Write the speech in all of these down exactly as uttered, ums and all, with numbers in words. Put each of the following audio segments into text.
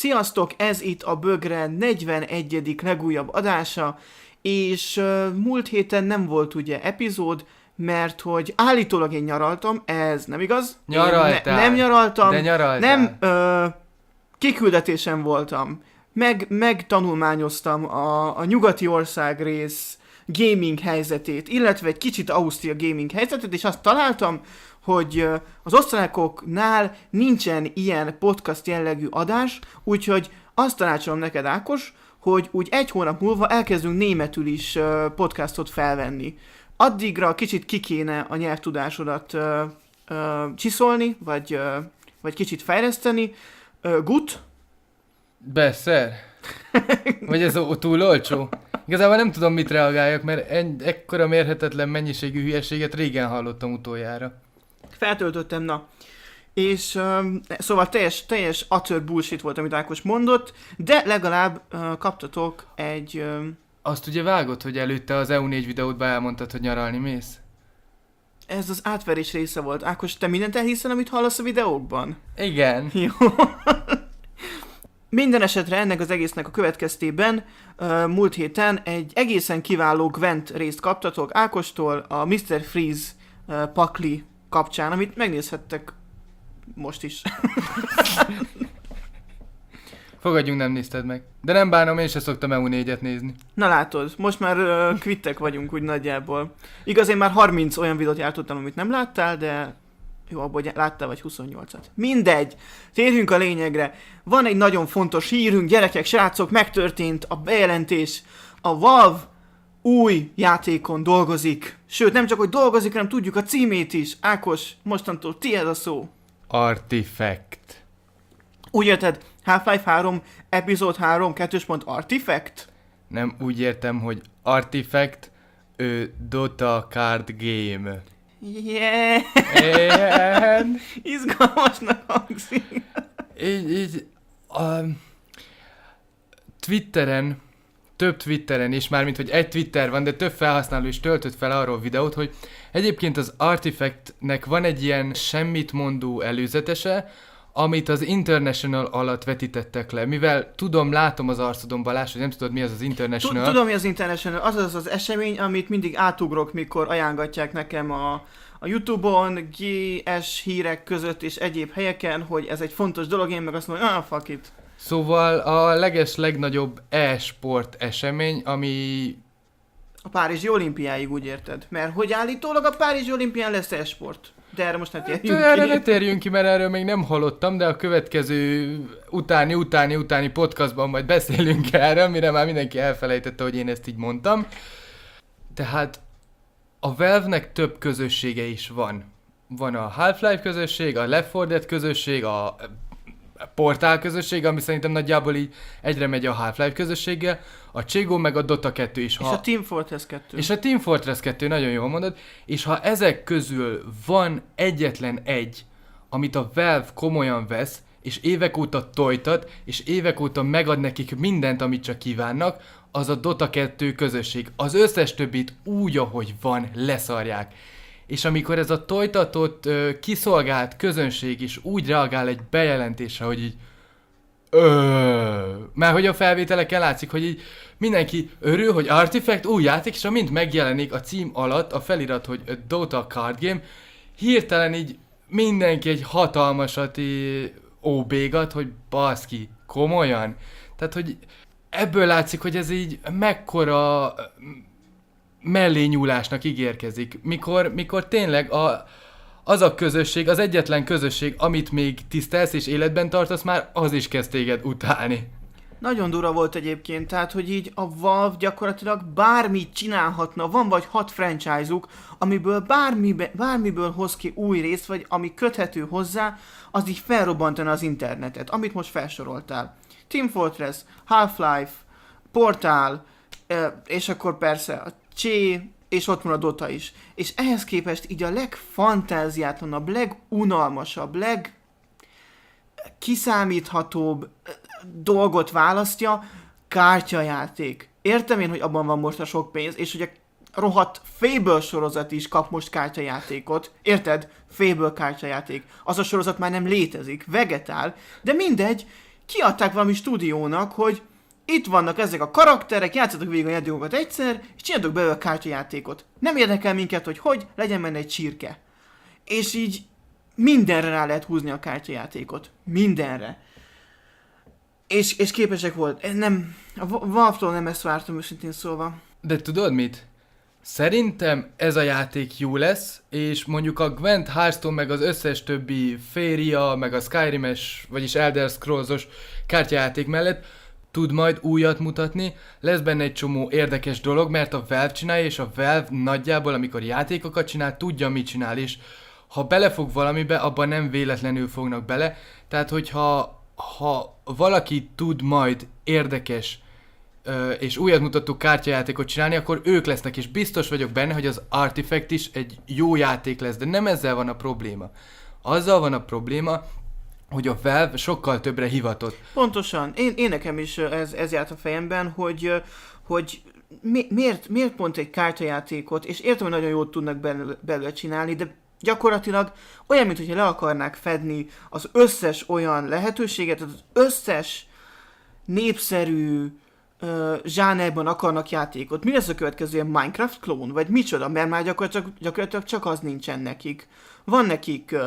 Sziasztok, ez itt a Bögre negyvenegyedik legújabb adása, és uh, múlt héten nem volt ugye epizód, mert hogy állítólag én nyaraltam, ez nem igaz. Nyaraltál. Ne, nem nyaraltam, de nyaraltál. nem uh, kiküldetésen voltam, meg, megtanulmányoztam a, a nyugati országrész gaming helyzetét, illetve egy kicsit Ausztria gaming helyzetét, és azt találtam, hogy az osztrákoknál nincsen ilyen podcast jellegű adás, úgyhogy azt tanácsolom neked, Ákos, hogy úgy egy hónap múlva elkezdünk németül is podcastot felvenni. Addigra kicsit ki kéne a nyelvtudásodat uh, uh, csiszolni, vagy, uh, vagy kicsit fejleszteni. Uh, gut? Beszer? Vagy ez túl olcsó? Igazából nem tudom, mit reagáljak, mert en- ekkora mérhetetlen mennyiségű hülyeséget régen hallottam utoljára. Feltöltöttem, na. És um, szóval teljes, teljes utter bullshit volt, amit Ákos mondott, de legalább uh, kaptatok egy... Um, Azt ugye vágod, hogy előtte az E U négy videódban elmondtad, hogy nyaralni mész? Ez az átverés része volt. Ákos, te mindent elhiszel, amit hallasz a videókban? Igen. Jó. Minden esetre ennek az egésznek a következtében uh, múlt héten egy egészen kiváló Gwent részt kaptatok Ákostól a miszter Freeze uh, pakli kapcsán, amit megnézhettek most is. Fogadjunk, nem nézted meg. De nem bánom, én sem szoktam E U négyet nézni. Na látod, most már uh, kvittek vagyunk úgy nagyjából. Igaz, én már harminc olyan videót jártottam, amit nem láttál, de jó, abból láttál vagy huszonnyolcat. Mindegy, térjünk a lényegre. Van egy nagyon fontos hírünk, gyerekek, srácok, megtörtént a bejelentés. A Valve új játékon dolgozik. Sőt, nem csak, hogy dolgozik, hanem tudjuk a címét is. Ákos, mostantól tiéd a szó. Artifact. Úgy érted? Half-Life három, epizód három, kettős pont Artifact? Nem, úgy értem, hogy Artifact, ő Dota Card Game. Yeah! Igen. Izgalmasnak hangzik. Így, így, a Twitteren, több Twitteren is, mármint hogy egy Twitter van, de több felhasználó is töltött fel arról videót, hogy egyébként az Artifactnek van egy ilyen semmit mondó előzetese, amit az International alatt vetítettek le. Mivel tudom, látom az arcodon, Balázs, hogy nem tudod, mi az az International. Tudom, mi az International. Az az az esemény, amit mindig átugrok, mikor ajánlatják nekem a, a YouTube-on, gé es hírek között és egyéb helyeken, hogy ez egy fontos dolog, én meg azt mondom, ah, fuck it. Szóval a leges legnagyobb e-sport esemény, ami... A Párizsi olimpiáig, úgy érted? Mert hogy állítólag a Párizsi olimpián lesz e-sport. De erre most ne térjünk hát, ki. Erre ne térjünk ki, mert erről még nem hallottam, de a következő utáni, utáni, utáni podcastban majd beszélünk erről, mire már mindenki elfelejtette, hogy én ezt így mondtam. Tehát a Valve-nek több közössége is van. Van a Half-Life közösség, a Left four Dead közösség, a Portál közösség, ami szerintem nagyjából így egyre megy a Half-Life közösséggel, a Cségó meg a Dota kettő is. És ha... a Team Fortress kettő. És a Team Fortress kettő, nagyon jól mondod, és ha ezek közül van egyetlen egy, amit a Valve komolyan vesz, és évek óta tojtat, és évek óta megad nekik mindent, amit csak kívánnak, az a Dota kettő közösség. Az összes többit úgy, ahogy van, leszarják. És amikor ez a tojtatott, kiszolgált közönség is úgy reagál egy bejelentésre, hogy így Öööö, már hogy a felvételeken látszik, hogy így mindenki örül, hogy Artifact új játék, és amint megjelenik a cím alatt a felirat, hogy Dota Card Game, hirtelen így mindenki egy hatalmasat óbégat, hogy baszki, komolyan. Tehát, hogy ebből látszik, hogy ez így mekkora mellényúlásnak ígérkezik, mikor, mikor tényleg a, az a közösség, az egyetlen közösség, amit még tisztelsz és életben tartasz, már az is kezd téged utálni. Nagyon durva volt egyébként, tehát, hogy így a Valve gyakorlatilag bármit csinálhatna, van vagy hat franchise-uk, amiből bármibe, bármiből hoz ki új részt, vagy ami köthető hozzá, az így felrobbantana az internetet, amit most felsoroltál. Team Fortress, Half-Life, Portál, és akkor persze a Csé, és ott van a Dota is. És ehhez képest így a legfantáziátlanabb, legunalmasabb, legkiszámíthatóbb dolgot választja, kártyajáték. Értem én, hogy abban van most a sok pénz, és hogy a rohadt Fable sorozat is kap most kártyajátékot. Érted? Fable kártyajáték. Az a sorozat már nem létezik, vegetál, de mindegy, kiadták valami stúdiónak, hogy itt vannak ezek a karakterek, játszatok végig a játékokat egyszer, és csináltok belőle a kártyajátékot. Nem érdekel minket, hogy hogy, legyen benne egy csirke. És így mindenre rá lehet húzni a kártyajátékot. Mindenre. És, és képesek volt. Nem, a Valve-tól nem ezt vártam őszintén szólva. De tudod mit? Szerintem ez a játék jó lesz, és mondjuk a Gwent, Hearthstone, meg az összes többi Féria, meg a Skyrim-es, vagyis Elder Scrolls-os kártyajáték mellett tud majd újat mutatni, lesz benne egy csomó érdekes dolog, mert a Valve csinálja, és a Valve nagyjából, amikor játékokat csinál, tudja, mit csinál, és ha belefog valamibe, abban nem véletlenül fognak bele, tehát hogyha ha valaki tud majd érdekes és újat mutató kártyajátékot csinálni, akkor ők lesznek, és biztos vagyok benne, hogy az Artifact is egy jó játék lesz, de nem ezzel van a probléma. Azzal van a probléma, hogy a Valve sokkal többre hivatott. Pontosan. Én, én nekem is ez, ez járt a fejemben, hogy, hogy mi, miért, miért pont egy kártyajátékot, és értem, hogy nagyon jót tudnak belőle, belőle csinálni, de gyakorlatilag olyan, mintha le akarnák fedni az összes olyan lehetőséget, az összes népszerű Uh, zsánerban akarnak játékot. Mi lesz a következő, ilyen Minecraft klón? Vagy micsoda? Mert már gyakorlatilag, gyakorlatilag csak az nincsen nekik. Van nekik uh,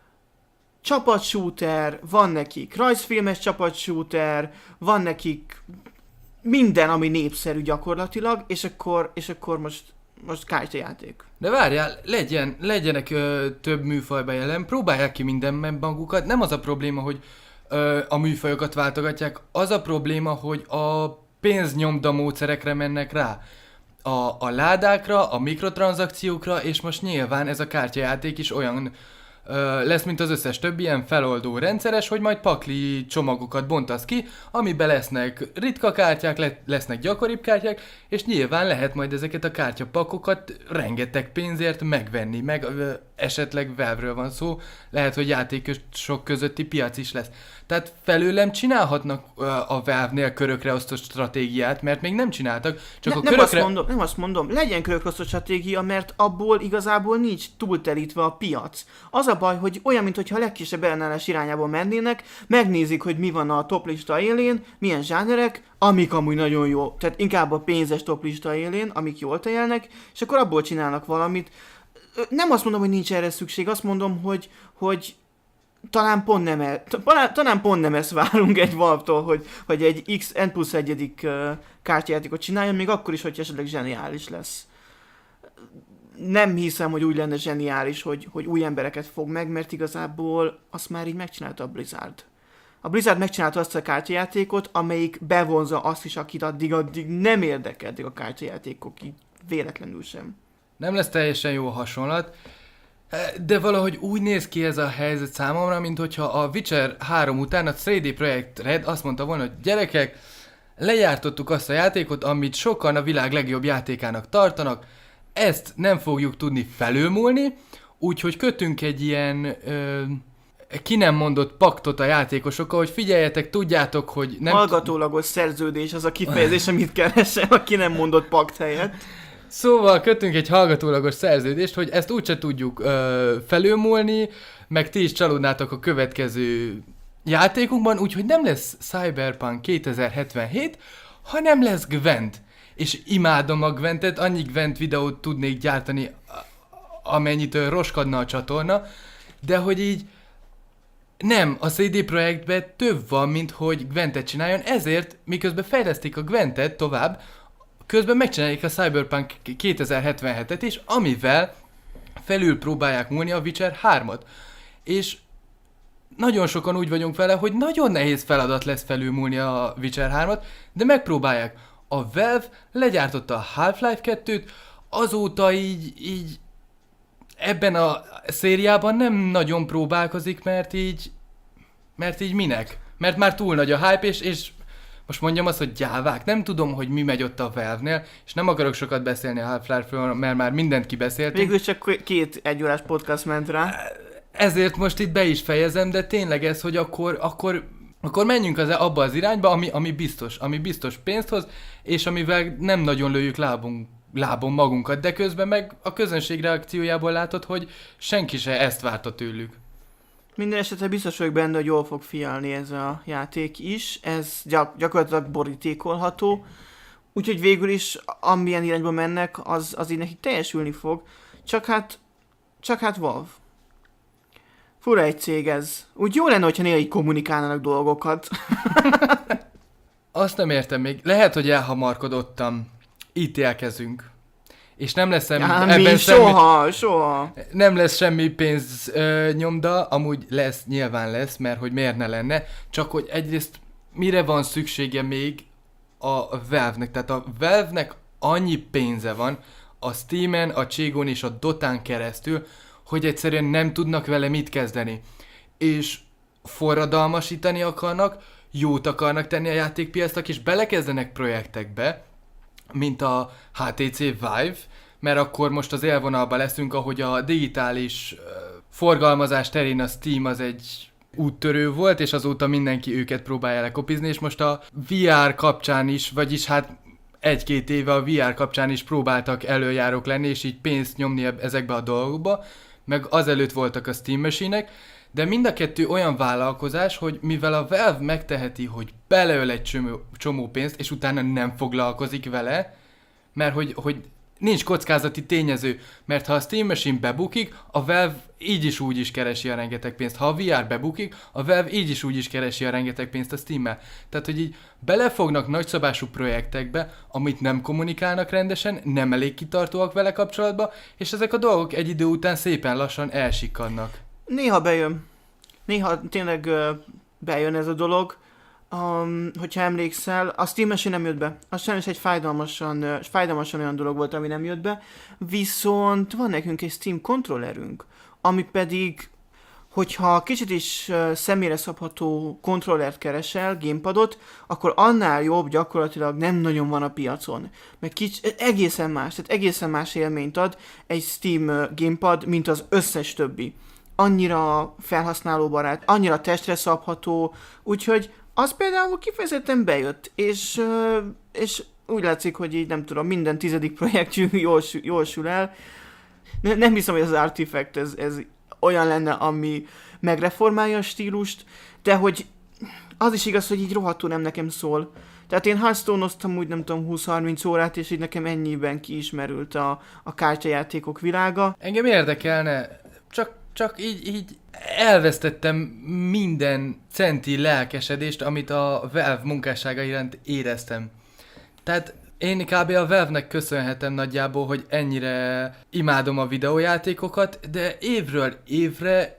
csapatshooter, van nekik rajzfilmes csapatshooter, van nekik minden, ami népszerű gyakorlatilag, és akkor, és akkor most, most kártyajáték. De várjál, legyen, legyenek ö, több műfajban jelen, próbálják ki mindenben magukat. Nem az a probléma, hogy ö, a műfajokat váltogatják, az a probléma, hogy a pénznyomda módszerekre mennek rá. A, a ládákra, a mikrotranszakciókra, és most nyilván ez a kártyajáték is olyan ö, lesz, mint az összes többi ilyen feloldó rendszeres, hogy majd pakli csomagokat bontasz ki, amiben lesznek ritka kártyák, le, lesznek gyakoribb kártyák, és nyilván lehet majd ezeket a kártyapakokat rengeteg pénzért megvenni, meg ö, esetleg Valve-ről van szó, lehet, hogy játékosok közötti piac is lesz. Tehát felőlem csinálhatnak uh, a Valve-nél körökre osztott stratégiát, mert még nem csináltak, csak ne, a nem körökre... Azt mondom, nem azt mondom, legyen körökre osztott stratégia, mert abból igazából nincs túlterítve a piac. Az a baj, hogy olyan, mintha a legkisebb ellenállás irányába mennének, megnézik, hogy mi van a toplista élén, milyen zsánerek, amik amúgy nagyon jó, tehát inkább a pénzes toplista élén, amik jól tejelnek, és akkor abból csinálnak valamit. Nem azt mondom, hogy nincs erre szükség, azt mondom, hogy, hogy talán pont nem, e, talán, talán pont nem ezt várunk egy Valve-tól, hogy, hogy egy X N plusz egyedik uh, kártyajátékot csináljon, még akkor is, hogy esetleg zseniális lesz. Nem hiszem, hogy úgy lenne zseniális, hogy, hogy új embereket fog meg, mert igazából azt már így megcsinálta a Blizzard. A Blizzard megcsinálta azt a kártyajátékot, amelyik bevonza azt is, akit addig-addig nem érdekeltek a kártyajátékok, így véletlenül sem. Nem lesz teljesen jó a hasonlat, de valahogy úgy néz ki ez a helyzet számomra, mint hogyha a Witcher három után a cé dé Projekt Red azt mondta volna, hogy gyerekek, lejártottuk azt a játékot, amit sokan a világ legjobb játékának tartanak, ezt nem fogjuk tudni felülmúlni, úgyhogy kötünk egy ilyen ö, ki nem mondott paktot a játékosokkal, hogy figyeljetek, tudjátok, hogy nem... Hallgatólagos szerződés az a kifejezés, amit keresem, a ki nem mondott pakt helyett. Szóval kötünk egy hallgatólagos szerződést, hogy ezt úgyse tudjuk ö, felülmúlni, meg ti is csalódnátok a következő játékunkban, úgyhogy nem lesz Cyberpunk kétezer-hetvenhét, hanem lesz Gwent. És imádom a Gwentet, annyi Gwent videót tudnék gyártani, amennyitől roskadna a csatorna, de hogy így nem, a cé dé Projektben több van, mint hogy Gwentet csináljon, ezért miközben fejlesztik a Gwentet tovább, közben megcsinálják a Cyberpunk kétezer-hetvenhetet is, amivel felül próbálják múlni a Witcher hármat. És nagyon sokan úgy vagyunk vele, hogy nagyon nehéz feladat lesz felülmúlni a Witcher hármat, de megpróbálják. A Valve legyártotta a Half-Life kettőt, azóta így, így ebben a szériában nem nagyon próbálkozik, mert így, mert így minek? Mert már túl nagy a hype, és, és most mondjam azt, hogy gyávák. Nem tudom, hogy mi megy ott a Valve-nél, és nem akarok sokat beszélni a Half-Life-ről, mert már mindent kibeszéltünk. Végül csak két egyórás podcast ment rá. Ezért most itt be is fejezem, de tényleg ez, hogy akkor, akkor, akkor menjünk az, abba az irányba, ami, ami biztos, ami biztos pénzt hoz, és amivel nem nagyon lőjük lábunk, lábon magunkat, de közben meg a közönség reakciójából látod, hogy senki se ezt várta tőlük. Minden esetre biztos vagyok benne, hogy jól fog fialni ez a játék is, ez gyak- gyakorlatilag borítékolható, úgyhogy végül is, amilyen irányba mennek, az, az így nekik teljesülni fog, csak hát, csak hát Valve. Fura egy cég ez. Úgy jó lenne, hogyha néha így kommunikálnának dolgokat. Azt nem értem még. Lehet, hogy elhamarkodottam. Ítélkezünk. És nem lesz semmi, Ja, ebben mi? semmi, Soha, soha. nem lesz semmi pénz ö, nyomda, amúgy lesz, nyilván lesz, mert hogy miért ne lenne, csak hogy egyrészt mire van szüksége még a Valve-nek, tehát a Valve-nek annyi pénze van a Steamen, a Cségon és a Dotán keresztül, hogy egyszerűen nem tudnak vele mit kezdeni. És forradalmasítani akarnak, jót akarnak tenni a játékpiacnak, és belekezdenek projektekbe, mint a há té cé Vive, mert akkor most az élvonalban leszünk, ahogy a digitális uh, forgalmazás terén a Steam az egy úttörő volt, és azóta mindenki őket próbálja lekopizni, és most a vé er kapcsán is, vagyis hát egy-két éve a vé er kapcsán is próbáltak előjárók lenni, és így pénzt nyomni ezekbe a dolgokba, meg azelőtt voltak a Steam Machine-ek, de mind a kettő olyan vállalkozás, hogy mivel a Valve megteheti, hogy beleöl egy csomó, csomó pénzt, és utána nem foglalkozik vele, mert hogy, hogy nincs kockázati tényező, mert ha a Steam Machine bebukik, a Valve így is úgy is keresi a rengeteg pénzt. Ha a vé er bebukik, a Valve így is úgy is keresi a rengeteg pénzt a Steam-mel. Tehát, hogy így belefognak nagyszabású projektekbe, amit nem kommunikálnak rendesen, nem elég kitartóak vele kapcsolatban, és ezek a dolgok egy idő után szépen lassan elsikkadnak. Néha bejön. Néha tényleg uh, bejön ez a dolog. Um, hogyha emlékszel, a Steam Machine nem jött be. Az sajnos egy fájdalmasan, uh, fájdalmasan olyan dolog volt, ami nem jött be. Viszont van nekünk egy Steam kontrollerünk, ami pedig, hogyha kicsit is uh, személyre szabható kontrollert keresel, gamepadot, akkor annál jobb gyakorlatilag nem nagyon van a piacon. Mert kics- egészen más, tehát egészen más élményt ad egy Steam uh, gamepad, mint az összes többi. Annyira felhasználóbarát, annyira testre szabható, úgyhogy az például kifejezetten bejött, és, és úgy látszik, hogy így nem tudom, minden tizedik projektjük jól, jól sül el. Nem hiszem, hogy az Artifact ez, ez olyan lenne, ami megreformálja a stílust, de hogy az is igaz, hogy így rohadtul nem nekem szól. Tehát én Hearthstone-oztam úgy nem tudom húsz-harminc órát, és így nekem ennyiben kiismerült a, a kártyajátékok világa. Engem érdekelne, csak Csak így, így elvesztettem minden centi lelkesedést, amit a Valve munkássága iránt éreztem. Tehát én kb. A Valve-nek köszönhetem nagyjából, hogy ennyire imádom a videójátékokat, de évről évre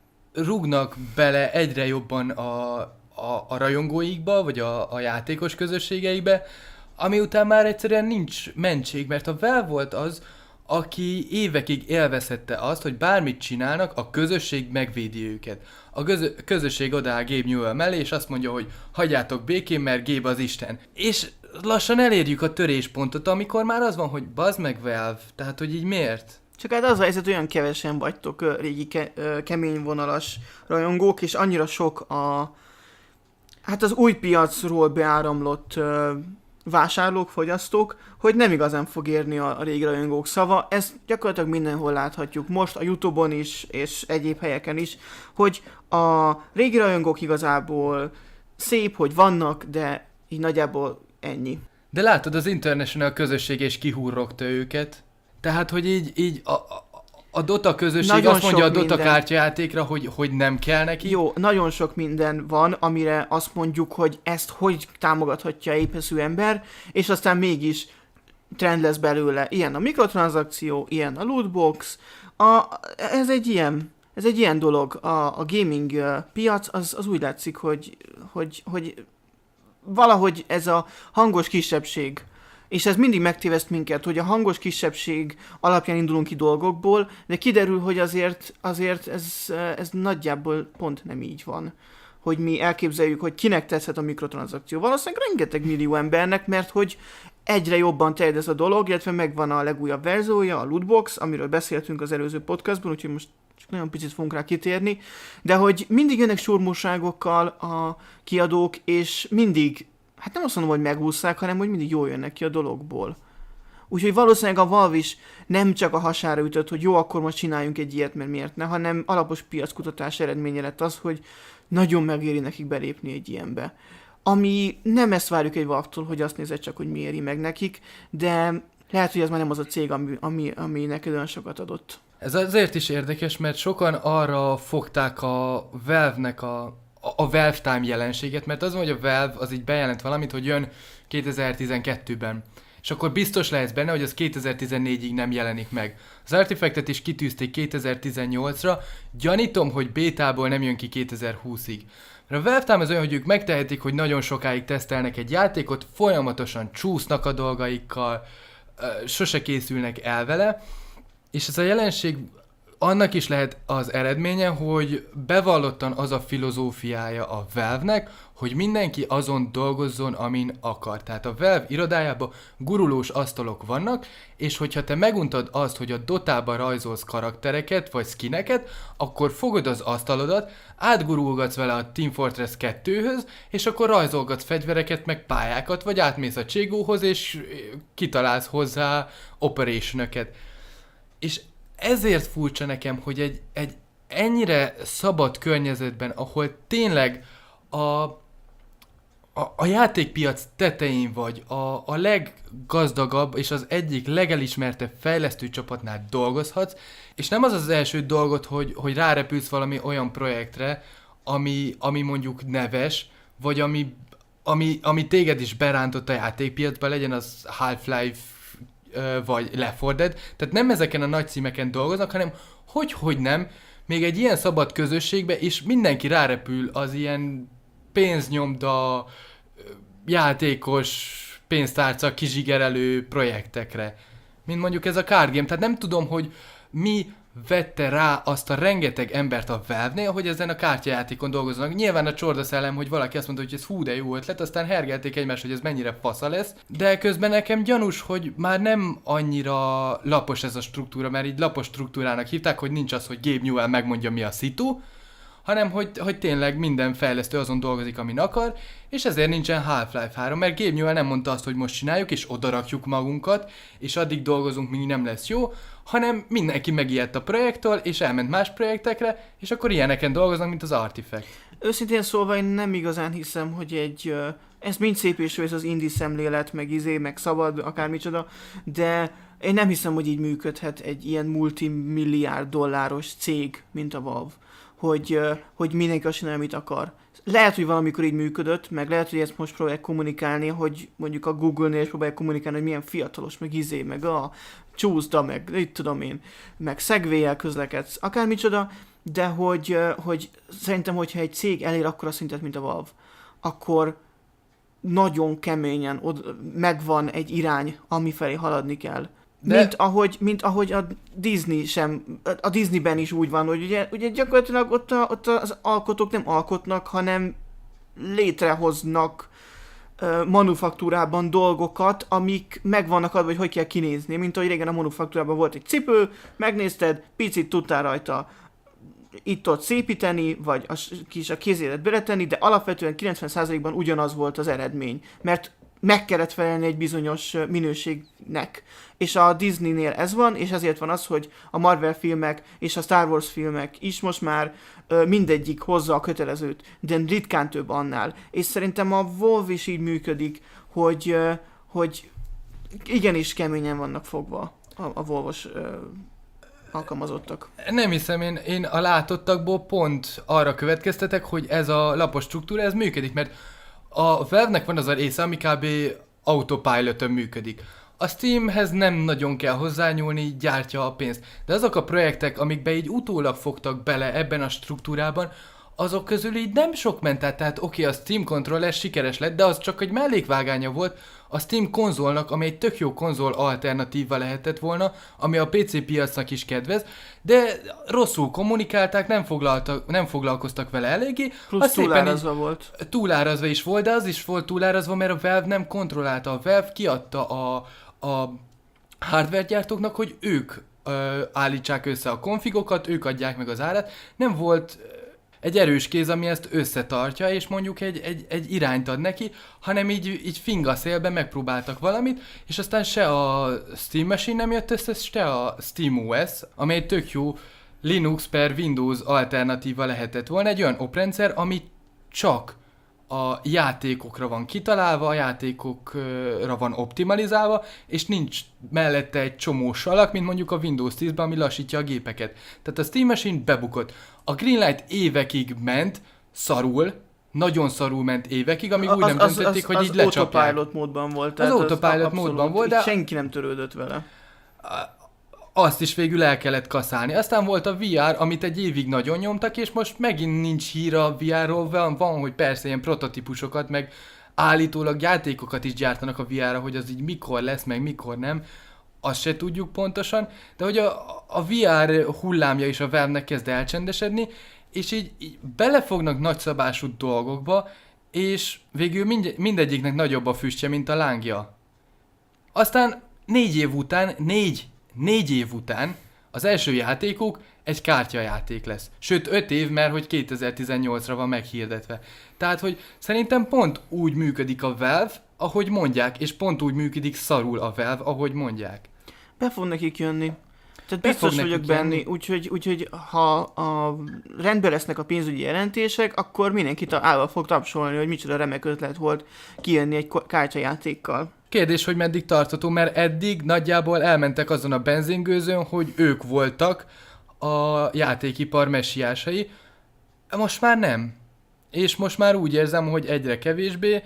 rúgnak bele egyre jobban a, a, a rajongóikba, vagy a, a játékos közösségeikbe, ami után már egyszerűen nincs mentség, mert a Valve volt az, aki évekig élvezhette azt, hogy bármit csinálnak, a közösség megvédi őket. A közö- közösség odaáll Gabe Newell mellé, és azt mondja, hogy hagyjátok békén, mert Gabe az Isten. És lassan elérjük a töréspontot, amikor már az van, hogy bazd meg Valve, tehát hogy így miért? Csak hát az a helyzet, olyan kevesen vagytok ö, régi ke- ö, kemény vonalas rajongók, és annyira sok a hát az új piacról beáramlott ö, vásárlók, fogyasztók, hogy nem igazán fog érni a, a régi rajongók szava. Ezt gyakorlatilag mindenhol láthatjuk most, a YouTube-on is, és egyéb helyeken is, hogy a régi rajongók igazából szép, hogy vannak, de így nagyjából ennyi. De látod, az International közösség és kihúrogta őket. Tehát, hogy így, így a, a, a Dota közösség Nagyon azt mondja a sok Dota minden. kártyajátékra, hogy, hogy nem kell neki. Jó, nagyon sok minden van, amire azt mondjuk, hogy ezt hogy támogathatja épeszű ember, és aztán mégis trend lesz belőle. Ilyen a mikrotranszakció, ilyen a lootbox, a, ez egy ilyen, ez egy ilyen dolog. A, a gaming uh, piac az, az úgy látszik, hogy, hogy, hogy valahogy ez a hangos kisebbség, és ez mindig megtéveszt minket, hogy a hangos kisebbség alapján indulunk ki dolgokból, de kiderül, hogy azért, azért ez, ez nagyjából pont nem így van. Hogy mi elképzeljük, hogy kinek tetszhet a mikrotranszakció. Valószínűleg rengeteg millió embernek, mert hogy egyre jobban terjed ez a dolog, illetve megvan a legújabb verziója, a lootbox, amiről beszéltünk az előző podcastban, úgyhogy most csak nagyon picit fogunk rá kitérni, de hogy mindig jönnek surmóságokkal a kiadók, és mindig, hát nem azt mondom, hogy megúszszák, hanem hogy mindig jól jönnek ki a dologból. Úgyhogy valószínűleg a Valve is nem csak a hasára ütött, hogy jó, akkor most csináljunk egy ilyet, mert miért ne, hanem alapos piackutatás eredménye lett az, hogy nagyon megéri nekik belépni egy ilyenbe. Ami nem ezt várjuk egy Valve-tól, hogy azt nézed csak, hogy mi éri meg nekik, de lehet, hogy ez már nem az a cég, ami, ami, ami neked olyan sokat adott. Ez azért is érdekes, mert sokan arra fogták a Valve-nek a, a Valve Time jelenséget, mert az van, hogy a Valve az így bejelent valamit, hogy jön kétezer-tizenkettőben. És akkor biztos lehetsz benne, hogy az kétezer-tizennégyig nem jelenik meg. Az Artifactet is kitűzték kétezer-tizennyolcra, gyanítom, hogy bétából nem jön ki kétezer-húszig. Mert a Valve Time az olyan, hogy ők megtehetik, hogy nagyon sokáig tesztelnek egy játékot, folyamatosan csúsznak a dolgaikkal, sose készülnek el vele, és ez a jelenség annak is lehet az eredménye, hogy bevallottan az a filozófiája a Valve-nek, hogy mindenki azon dolgozzon, amin akar. Tehát a Valve irodájában gurulós asztalok vannak, és hogyha te meguntad azt, hogy a Dotában rajzolsz karaktereket, vagy skineket, akkor fogod az asztalodat, átgurulgatsz vele a Team Fortress kettőhöz, és akkor rajzolgatsz fegyvereket, meg pályákat, vagy átmész a Cségóhoz, és kitalálsz hozzá operation-öket. És ezért furcsa nekem, hogy egy, egy ennyire szabad környezetben, ahol tényleg a, a, a játékpiac tetején vagy, a, a leggazdagabb és az egyik legelismertebb fejlesztő csapatnál dolgozhatsz, és nem az az első dolgot, hogy, hogy rárepülsz valami olyan projektre, ami, ami mondjuk neves, vagy ami, ami, ami téged is berántott a játékpiacba, legyen az Half-Life vagy Left four Dead, tehát nem ezeken a nagy címeken dolgoznak, hanem hogy-hogy nem, még egy ilyen szabad közösségbe, és mindenki rárepül az ilyen pénznyomda, játékos, pénztárca kizsigerelő projektekre. Mint mondjuk ez a card game, tehát nem tudom, hogy mi vette rá azt a rengeteg embert a Valve-nél, hogy ezen a kártyajátékon dolgoznak. Nyilván a csorda szellem, hogy valaki azt mondta, hogy ez hú de jó ötlet, aztán hergelték egymást, hogy ez mennyire fasza lesz, de közben nekem gyanús, hogy már nem annyira lapos ez a struktúra, mert így lapos struktúrának hívták, hogy nincs az, hogy Gabe Newell megmondja, mi a szitu, hanem hogy, hogy tényleg minden fejlesztő azon dolgozik, amin akar, és ezért nincsen Half-Life három, mert Gabe Newell nem mondta azt, hogy most csináljuk, és odarakjuk magunkat, és addig dolgozunk, míg nem lesz jó, hanem mindenki megijedt a projektől, és elment más projektekre, és akkor ilyeneken dolgoznak, mint az Artifact. Őszintén szólva én nem igazán hiszem, hogy egy, ez mind szép és jó, ez az indie szemlélet, meg izé, meg szabad, akármicsoda, de én nem hiszem, hogy így működhet egy ilyen multimilliárd dolláros cég, mint a Valve, hogy, hogy mindenki azt csinálja, amit akar. Lehet, hogy valamikor így működött, meg lehet, hogy ezt most próbálják kommunikálni, hogy mondjuk a Google-nél is próbálják kommunikálni, hogy milyen fiatalos, meg izé, meg a csúszda, meg itt tudom én, meg Segway-jel közlekedsz, akármicsoda, de hogy, hogy szerintem, hogyha egy cég elér akkora szintet, mint a Valve, akkor nagyon keményen od- megvan egy irány, amifelé haladni kell. De... Mint, ahogy, mint ahogy a Disney sem, a Disneyben is úgy van, hogy ugye, ugye gyakorlatilag ott, a, ott az alkotók nem alkotnak, hanem létrehoznak uh, manufaktúrában dolgokat, amik megvannak adva, hogy hogy kell kinézni. Mint ahogy régen a manufaktúrában volt egy cipő, megnézted, picit tudtál rajta itt-ott szépíteni, vagy a kis a kézélet beletenni, de alapvetően kilencven százalékban ugyanaz volt az eredmény. Mert meg kellett felelni egy bizonyos minőségnek. És a Disneynél ez van, és ezért van az, hogy a Marvel filmek és a Star Wars filmek is most már ö, mindegyik hozza a kötelezőt, de ritkán több annál. És szerintem a Valve is így működik, hogy, ö, hogy igenis keményen vannak fogva a, a Valve-os ö, alkalmazottak. Nem hiszem, én, én a látottakból pont arra következtetek, hogy ez a lapos struktúra, ez működik, mert a Valve-nek van az a része, ami kb. Autopilot-ön működik. A Steamhez nem nagyon kell hozzányúlni, gyártja a pénzt. De azok a projektek, amikbe így utólag fogtak bele ebben a struktúrában, azok közül így nem sok ment át. Tehát oké, okay, a Steam Controller sikeres lett, de az csak egy mellékvágánya volt a Steam konzolnak, ami egy tök jó konzol alternatíva lehetett volna, ami a pé cé piacnak is kedvez, de rosszul kommunikálták, nem, nem foglalkoztak vele eléggé. Plusz túlárazva volt. Túlárazva is volt, de az is volt túlárazva, mert a Valve nem kontrollálta. A Valve kiadta a, a hardware gyártóknak, hogy ők ö, állítsák össze a konfigokat, ők adják meg az árat. Nem volt... egy erős kéz, ami ezt összetartja, és mondjuk egy, egy, egy irányt ad neki, hanem így, így fingaszélben megpróbáltak valamit, és aztán se a Steam Machine nem jött össze, se a SteamOS, amely egy tök jó Linux per Windows alternatíva lehetett volna, egy olyan oprendszer, ami csak a játékokra van kitalálva, a játékokra van optimalizálva, és nincs mellette egy csomó salak, mint mondjuk a Windows tízben, ami lassítja a gépeket. Tehát a Steam Machine bebukott. A Greenlight évekig ment, szarul, nagyon szarul ment évekig, amíg úgy az, nem az, döntötték, az, hogy az így lecsapják. Az autopilot módban volt. Az autopilot az módban volt, de... senki nem törődött vele. Azt is végül el kellett kaszálni. Aztán volt a vé er, amit egy évig nagyon nyomtak, és most megint nincs hír a vé er-ról. Van, van, hogy persze ilyen prototípusokat, meg állítólag játékokat is gyártanak a vé er-ra, hogy az így mikor lesz, meg mikor nem. Azt se tudjuk pontosan, de hogy a, a vé er hullámja is a Valve-nek kezd elcsendesedni, és így, így belefognak nagyszabású dolgokba, és végül mind, mindegyiknek nagyobb a füstje, mint a lángja. Aztán négy év után, négy Négy év után az első játékuk egy kártyajáték lesz. Sőt, öt év, mert hogy kétezer-tizennyolcra van meghirdetve. Tehát, hogy szerintem pont úgy működik a Valve, ahogy mondják, és pont úgy működik szarul a Valve, ahogy mondják. Be fog nekik jönni. Tehát Be biztos fog vagyok nekik benni, jönni. úgyhogy, úgyhogy ha a rendben lesznek a pénzügyi jelentések, akkor mindenkit állva fog tapsolni, hogy micsoda remek ötlet volt kijönni egy kártyajátékkal. Kérdés, hogy meddig tartható, mert eddig nagyjából elmentek azon a benzingőzön, hogy ők voltak a játékipar messiásai. Most már nem. És most már úgy érzem, hogy egyre kevésbé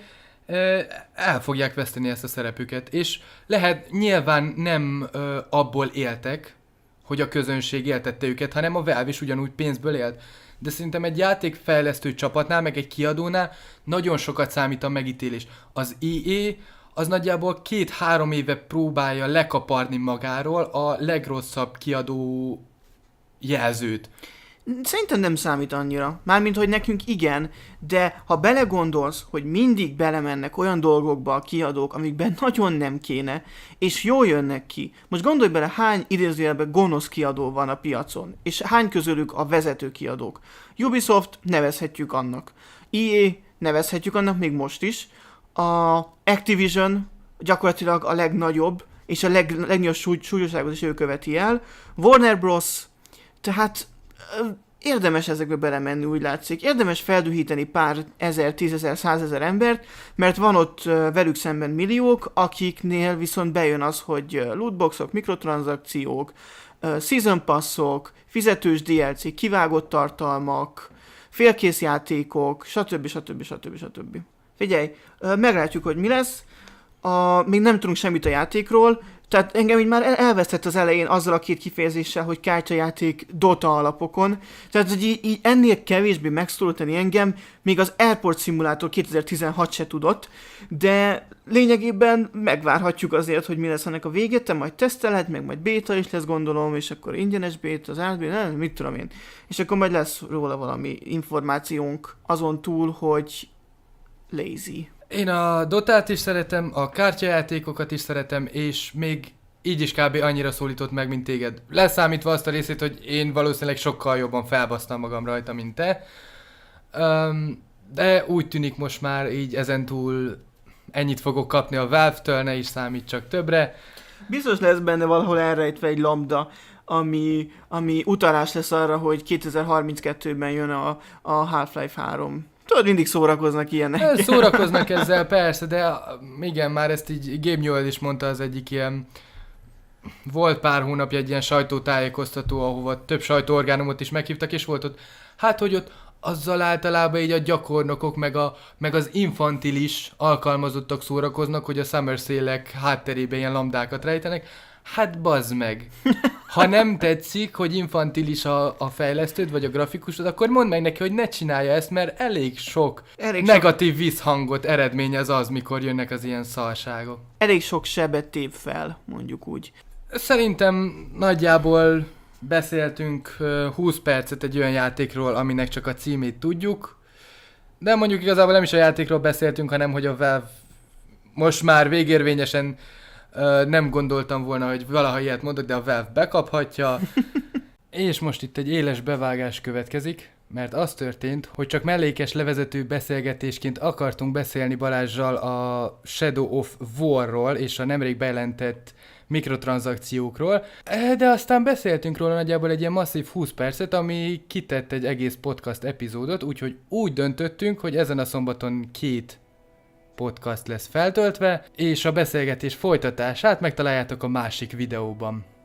el fogják veszteni ezt a szerepüket. És lehet, nyilván nem ö, abból éltek, hogy a közönség éltette őket, hanem a Valve is ugyanúgy pénzből élt. De szerintem egy játékfejlesztő csapatnál, meg egy kiadónál nagyon sokat számít a megítélés. Az í á az nagyjából két-három éve próbálja lekaparni magáról a legrosszabb kiadó jelzőt. Szerintem nem számít annyira. Mármint, hogy nekünk igen, de ha belegondolsz, hogy mindig belemennek olyan dolgokba a kiadók, amikben nagyon nem kéne, és jól jönnek ki. Most gondolj bele, hány idézőjelben gonosz kiadó van a piacon, és hány közülük a vezető kiadók. Ubisoft nevezhetjük annak. í á nevezhetjük annak még most is. A Activision gyakorlatilag a legnagyobb, és a leg, legnagyobb súly, súlyosságot is ő követi el. Warner Bros. Tehát érdemes ezekbe belemenni, úgy látszik. Érdemes feldühíteni pár ezer, tízezer, százezer embert, mert van ott velük szemben milliók, akiknél viszont bejön az, hogy lootboxok, mikrotranszakciók, season passok, fizetős dé el cé, kivágott tartalmak, félkész játékok, stb. stb. stb. stb. Figyelj, meglátjuk, hogy mi lesz. A, még nem tudunk semmit a játékról, tehát engem így már elvesztett az elején azzal a két kifejezéssel, hogy kártyajáték Dota alapokon. Tehát, hogy így, így ennél kevésbé megszólítani engem, még az Airport Simulator kétezer-tizenhat se tudott, de lényegében megvárhatjuk azért, hogy mi lesz ennek a vége, te majd tesztelhet, meg majd béta is lesz, gondolom, és akkor ingyenes béta, az átbéta, nem, mit tudom én. És akkor majd lesz róla valami információnk azon túl, hogy lazy. Én a Dotát is szeretem, a kártyajátékokat is szeretem, és még így is kb. Annyira szólított meg, mint téged. Leszámítva azt a részét, hogy én valószínűleg sokkal jobban felbasztam magam rajta, mint te. Um, de úgy tűnik most már így ezentúl ennyit fogok kapni a Valve-től, ne is számít csak többre. Biztos lesz benne valahol elrejtve egy lambda, ami, ami utalás lesz arra, hogy kétezer-harminckettőben jön a, a Half-Life három. Tudod, mindig szórakoznak ilyenek. Szórakoznak ezzel, persze, de igen, már ezt így Gabe Newell is mondta, az egyik ilyen... Volt pár hónapja egy ilyen sajtótájékoztató, ahova több sajtóorgánumot is meghívtak, és volt ott, hát hogy ott azzal általában így a gyakornokok, meg, a, meg az infantilis alkalmazottak szórakoznak, hogy a Summer Sale-ek hátterében ilyen lambdákat rejtenek. Hát bazd meg! Ha nem tetszik, hogy infantilis a, a fejlesztőd, vagy a grafikusod, akkor mondd meg neki, hogy ne csinálja ezt, mert elég sok elég negatív sok... visszhangot eredményez az, mikor jönnek az ilyen szarságok. Elég sok sebet tép fel, mondjuk úgy. Szerintem nagyjából beszéltünk húsz percet egy olyan játékról, aminek csak a címét tudjuk, de mondjuk igazából nem is a játékról beszéltünk, hanem hogy a Valve most már végérvényesen Uh, nem gondoltam volna, hogy valaha ilyet mondok, de a Valve bekaphatja. És most itt egy éles bevágás következik, mert az történt, hogy csak mellékes levezető beszélgetésként akartunk beszélni Balázsral a Shadow of War-ról és a nemrég bejelentett mikrotranszakciókról, de aztán beszéltünk róla nagyjából egy ilyen masszív húsz percet, ami kitett egy egész podcast epizódot, úgyhogy úgy döntöttünk, hogy ezen a szombaton két podcast lesz feltöltve, és a beszélgetés folytatását megtaláljátok a másik videóban.